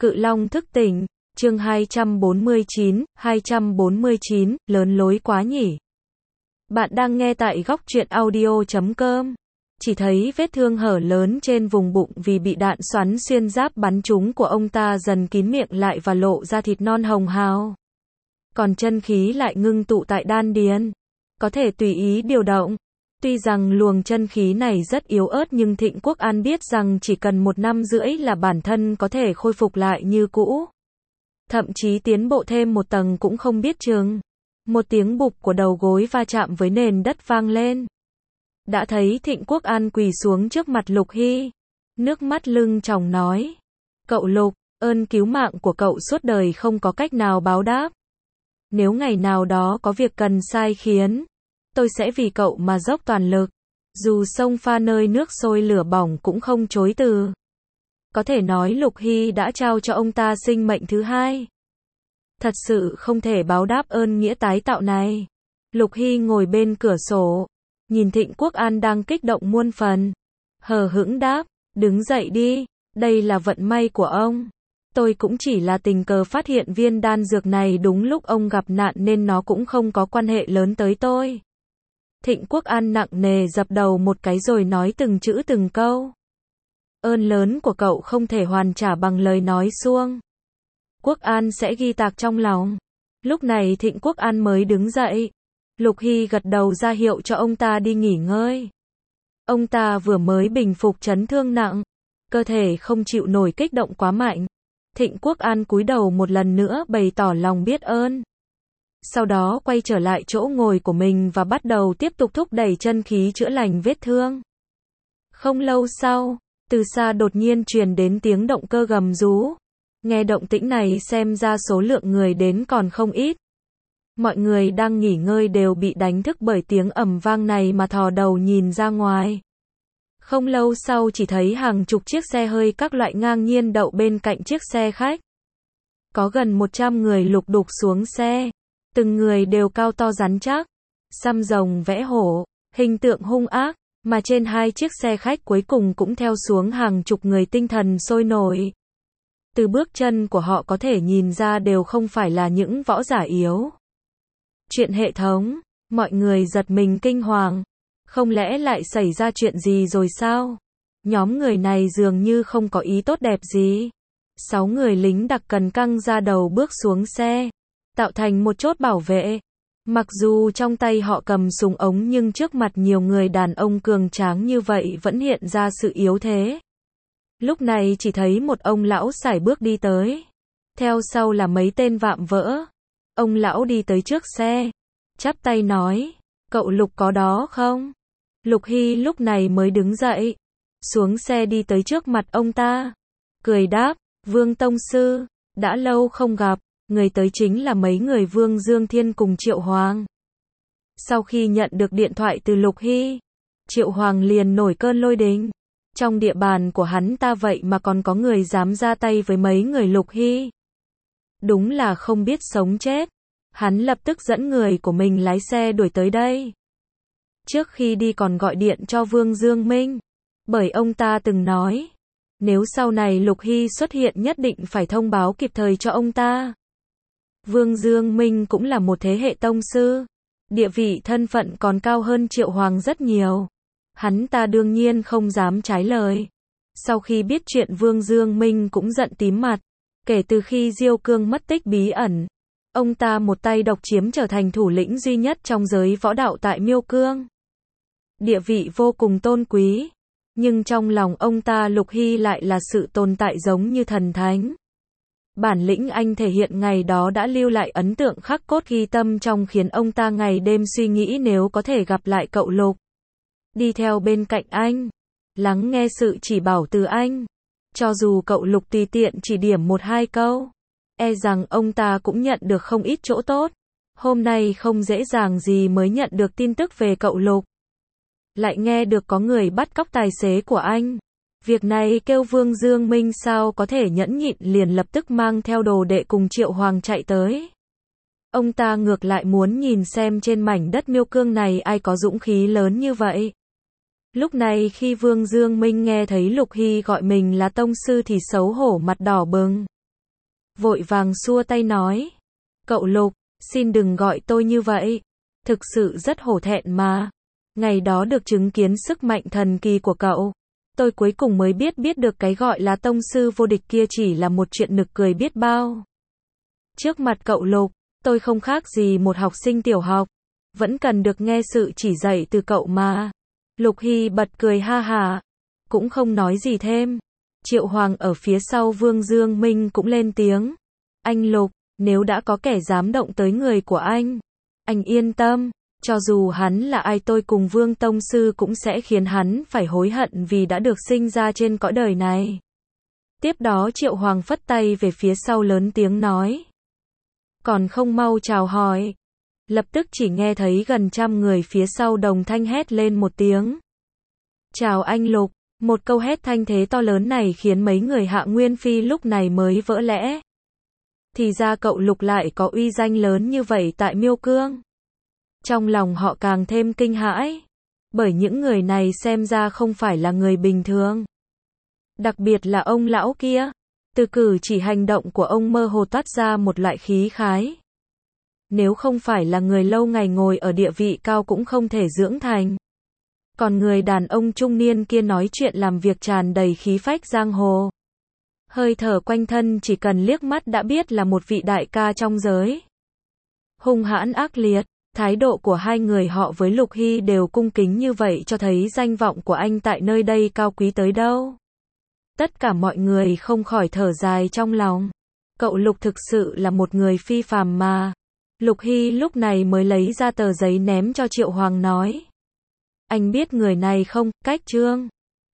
Cự Long thức tỉnh, chương 249, lớn lối quá nhỉ. Bạn đang nghe tại góc truyện audio.com. Chỉ thấy vết thương hở lớn trên vùng bụng vì bị đạn xoắn xuyên giáp bắn trúng của ông ta dần kín miệng lại và lộ ra thịt non hồng hào. Còn chân khí lại ngưng tụ tại đan điền, có thể tùy ý điều động. Tuy rằng luồng chân khí này rất yếu ớt nhưng Thịnh Quốc An biết rằng chỉ cần 1 năm rưỡi là bản thân có thể khôi phục lại như cũ. Thậm chí tiến bộ thêm một tầng cũng không biết chừng. Một tiếng bụp của đầu gối va chạm với nền đất vang lên. Đã thấy Thịnh Quốc An quỳ xuống trước mặt Lục Hy. Nước mắt lưng tròng nói. Cậu Lục, ơn cứu mạng của cậu suốt đời không có cách nào báo đáp. Nếu ngày nào đó có việc cần sai khiến, tôi sẽ vì cậu mà dốc toàn lực. Dù sông pha nơi nước sôi lửa bỏng cũng không chối từ. Có thể nói Lục Hy đã trao cho ông ta sinh mệnh thứ hai. Thật sự không thể báo đáp ơn nghĩa tái tạo này. Lục Hy ngồi bên cửa sổ, nhìn Thịnh Quốc An đang kích động muôn phần. Hờ hững đáp, đứng dậy đi, đây là vận may của ông. Tôi cũng chỉ là tình cờ phát hiện viên đan dược này đúng lúc ông gặp nạn nên nó cũng không có quan hệ lớn tới tôi. Thịnh Quốc An nặng nề dập đầu một cái rồi nói từng chữ từng câu. Ơn lớn của cậu không thể hoàn trả bằng lời nói suông. Quốc An sẽ ghi tạc trong lòng. Lúc này Thịnh Quốc An mới đứng dậy. Lục Hy gật đầu ra hiệu cho ông ta đi nghỉ ngơi. Ông ta vừa mới bình phục chấn thương nặng, cơ thể không chịu nổi kích động quá mạnh. Thịnh Quốc An cúi đầu một lần nữa bày tỏ lòng biết ơn. Sau đó quay trở lại chỗ ngồi của mình và bắt đầu tiếp tục thúc đẩy chân khí chữa lành vết thương. Không lâu sau, từ xa đột nhiên truyền đến tiếng động cơ gầm rú. Nghe động tĩnh này xem ra số lượng người đến còn không ít. Mọi người đang nghỉ ngơi đều bị đánh thức bởi tiếng ầm vang này mà thò đầu nhìn ra ngoài. Không lâu sau chỉ thấy hàng chục chiếc xe hơi các loại ngang nhiên đậu bên cạnh chiếc xe khách. Có gần 100 người lục đục xuống xe. Từng người đều cao to rắn chắc, xăm rồng vẽ hổ, hình tượng hung ác, mà trên 2 chiếc xe khách cuối cùng cũng theo xuống hàng chục người tinh thần sôi nổi. Từ bước chân của họ có thể nhìn ra đều không phải là những võ giả yếu. Chuyện hệ thống, mọi người giật mình kinh hoàng. Không lẽ lại xảy ra chuyện gì rồi sao? Nhóm người này dường như không có ý tốt đẹp gì. 6 người lính đặc cần căng ra đầu bước xuống xe, tạo thành một chốt bảo vệ. Mặc dù trong tay họ cầm súng ống nhưng trước mặt nhiều người đàn ông cường tráng như vậy vẫn hiện ra sự yếu thế. Lúc này chỉ thấy một ông lão sải bước đi tới. Theo sau là mấy tên vạm vỡ. Ông lão đi tới trước xe, chắp tay nói, cậu Lục có đó không? Lục Hy lúc này mới đứng dậy, xuống xe đi tới trước mặt ông ta. Cười đáp, Vương Tông Sư, đã lâu không gặp. Người tới chính là mấy người Vương Dương Thiên cùng Triệu Hoàng. Sau khi nhận được điện thoại từ Lục Hy, Triệu Hoàng liền nổi cơn lôi đình. Trong địa bàn của hắn ta vậy mà còn có người dám ra tay với mấy người Lục Hy. Đúng là không biết sống chết. Hắn lập tức dẫn người của mình lái xe đuổi tới đây. Trước khi đi còn gọi điện cho Vương Dương Minh. Bởi ông ta từng nói, nếu sau này Lục Hy xuất hiện nhất định phải thông báo kịp thời cho ông ta. Vương Dương Minh cũng là một thế hệ tông sư. Địa vị thân phận còn cao hơn Triệu Hoàng rất nhiều. Hắn ta đương nhiên không dám trái lời. Sau khi biết chuyện Vương Dương Minh cũng giận tím mặt. Kể từ khi Diêu Cương mất tích bí ẩn, ông ta một tay độc chiếm trở thành thủ lĩnh duy nhất trong giới võ đạo tại Miêu Cương. Địa vị vô cùng tôn quý. Nhưng trong lòng ông ta Lục Hy lại là sự tồn tại giống như thần thánh. Bản lĩnh anh thể hiện ngày đó đã lưu lại ấn tượng khắc cốt ghi tâm trong khiến ông ta ngày đêm suy nghĩ nếu có thể gặp lại cậu Lục. Đi theo bên cạnh anh, lắng nghe sự chỉ bảo từ anh. Cho dù cậu Lục tùy tiện chỉ điểm 1-2 câu, e rằng ông ta cũng nhận được không ít chỗ tốt. Hôm nay không dễ dàng gì mới nhận được tin tức về cậu Lục. Lại nghe được có người bắt cóc tài xế của anh. Việc này kêu Vương Dương Minh sao có thể nhẫn nhịn liền lập tức mang theo đồ đệ cùng Triệu Hoàng chạy tới. Ông ta ngược lại muốn nhìn xem trên mảnh đất Miêu Cương này ai có dũng khí lớn như vậy. Lúc này khi Vương Dương Minh nghe thấy Lục Hy gọi mình là tông sư thì xấu hổ mặt đỏ bừng. vội vàng xua tay nói. Cậu Lục, xin đừng gọi tôi như vậy. Thực sự rất hổ thẹn mà. Ngày đó được chứng kiến sức mạnh thần kỳ của cậu. Tôi cuối cùng mới biết được cái gọi là tông sư vô địch kia chỉ là một chuyện nực cười biết bao. Trước mặt cậu Lục, tôi không khác gì một học sinh tiểu học. Vẫn cần được nghe sự chỉ dạy từ cậu mà. Lục Hy bật cười ha hả. Cũng không nói gì thêm. Triệu Hoàng ở phía sau Vương Dương Minh cũng lên tiếng. Anh Lục, nếu đã có kẻ dám động tới người của anh yên tâm. Cho dù hắn là ai tôi cùng Vương Tông Sư cũng sẽ khiến hắn phải hối hận vì đã được sinh ra trên cõi đời này. Tiếp đó Triệu Hoàng phất tay về phía sau lớn tiếng nói. Còn không mau chào hỏi. Lập tức chỉ nghe thấy gần 100 người phía sau đồng thanh hét lên một tiếng. Chào anh Lục. Một câu hét thanh thế to lớn này khiến mấy người Hạ Nguyên Phi lúc này mới vỡ lẽ. Thì ra cậu Lục lại có uy danh lớn như vậy tại Miêu Cương. Trong lòng họ càng thêm kinh hãi. Bởi những người này xem ra không phải là người bình thường. Đặc biệt là ông lão kia. Từ cử chỉ hành động của ông mơ hồ toát ra một loại khí khái. Nếu không phải là người lâu ngày ngồi ở địa vị cao cũng không thể dưỡng thành. Còn người đàn ông trung niên kia nói chuyện làm việc tràn đầy khí phách giang hồ. Hơi thở quanh thân chỉ cần liếc mắt đã biết là một vị đại ca trong giới. Hung hãn ác liệt, thái độ của hai người họ với Lục Hy đều cung kính như vậy cho thấy danh vọng của anh tại nơi đây cao quý tới đâu. Tất cả mọi người không khỏi thở dài trong lòng. Cậu Lục thực sự là một người phi phàm mà. Lục Hy lúc này mới lấy ra tờ giấy ném cho Triệu Hoàng nói. Anh biết người này không, Cách Trương.